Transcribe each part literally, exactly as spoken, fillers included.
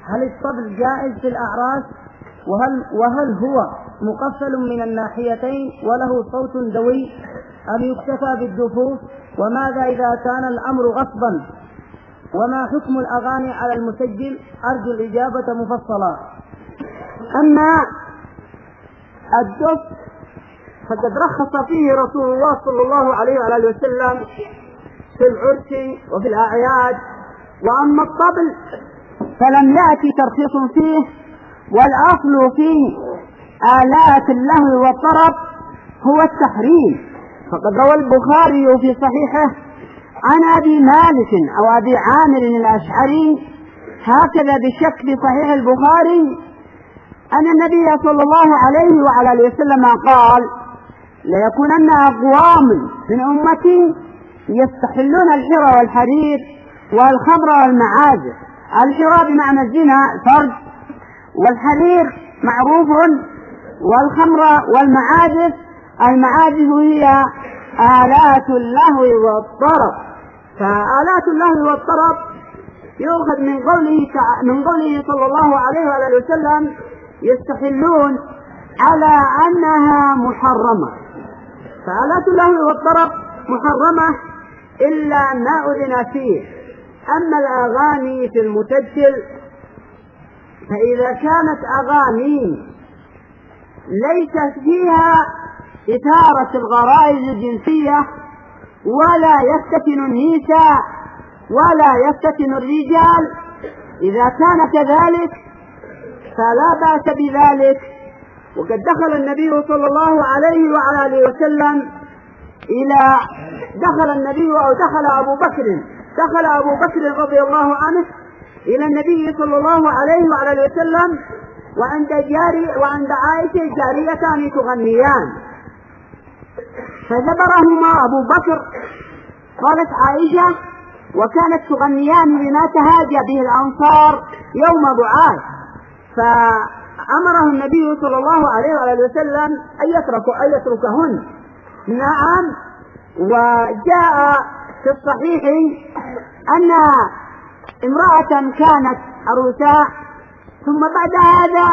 هل الطبل جائز في الأعراس؟ وهل, وهل هو مقفل من الناحيتين وله صوت دوي أم يكتفى بالدفوف؟ وماذا إذا كان الأمر غصبا؟ وما حكم الأغاني على المسجل؟ أرجو الإجابة مفصلة. أما الدف فقد رخص فيه رسول الله صلى الله عليه وآله وسلم في العرس وفي الأعياد، وأما الطبل فلم يأتي ترخيص فيه، والأصل في آلات اللهو والطرب هو التحريم. فقد روى البخاري في صحيحه عن أبي مالك أو أبي عامر الأشعري هكذا بشك في صحيح البخاري أن النبي صلى الله عليه وعلى آله وسلم قال: ليكونن أقوام من أمتي يستحلون الحرى والحرير والخمر والمعازف. الحرى بمعنى الزنا فرج، والحرير معروف، والخمر والمعازف المعازف هي آلات اللهو والطرب. فآلات اللهو والطرب يؤخذ من قوله من قوله صلى الله عليه وآله وسلم: يستحلون، على أنها محرمة. فآلات اللهو والطرب محرمة إلا ما أذن فيه. أما الأغاني في المسجل فإذا كانت أغاني ليس فيها إثارة الغرائز الجنسية ولا يفتتن النساء ولا يفتتن الرجال، إذا كان كذلك فلا بأس بذلك. وقد دخل النبي صلى الله عليه وعلى آله وسلم إلى دخل النبي أو دخل أبو بكر دخل أبو بكر رضي الله عنه إلى النبي صلى الله عليه وعلى آله وسلم وعند جاري وعند عائشة جاريتان تغنيان، فجبرهما أبو بكر. قالت عائشة: وكانت تغنيان بما تهاجى به الأنصار يوم بعاث، فأمره النبي صلى الله عليه وآله وسلم أن يتركوا أن يتركهن. نعم. وجاء في الصحيح أن امرأة كانت عروساء، ثم بعد هذا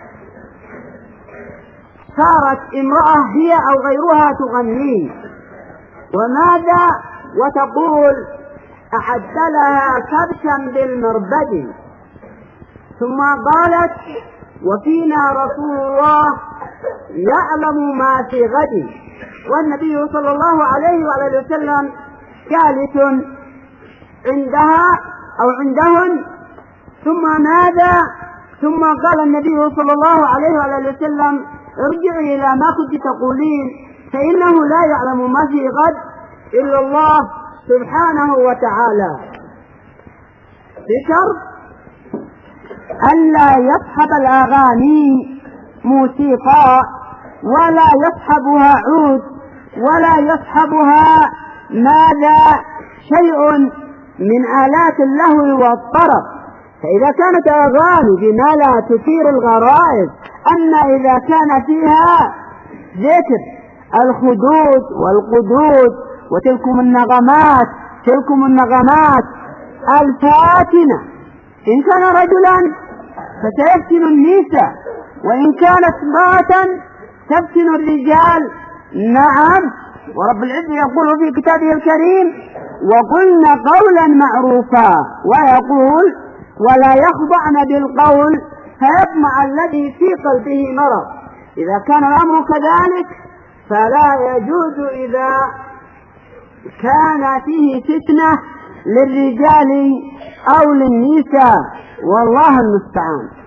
صارت امرأة هي أو غيرها تغني، وماذا وتقول: أحد لها كبشا بالمربد. ثم قالت: وفينا رسول الله يعلم ما في غد. والنبي صلى الله عليه وآله وسلم جالس عندها أو عندهن. ثم ماذا ثم قال النبي صلى الله عليه وآله وسلم: ارجعي إلى ما كنت تقولين، فإنه لا يعلم ما في غد إلا الله سبحانه وتعالى، بشرط ألا يصحب الأغاني موسيقى، ولا يصحبها عود، ولا يصحبها ماذا شيء من آلات اللهو والطرب. فإذا كانت أغاني بما لا تثير الغرائز، أما إذا كان فيها ذكر الخدود والقدود وتلكم النغمات تلكم النغمات الفاتنة، إن كان رجلا فسيفتن النساء، وإن كانت امرأة تفتن الرجال. نعم. ورب العزة يقول في كتابه الكريم: وقلنا قولا معروفا، ويقول: ولا يخضعن بالقول فيطمع الذي في قلبه مرض. إذا كان الأمر كذلك فلا يجوز إذا كان فيه فتنة للرجال أو للنساء، والله المستعان.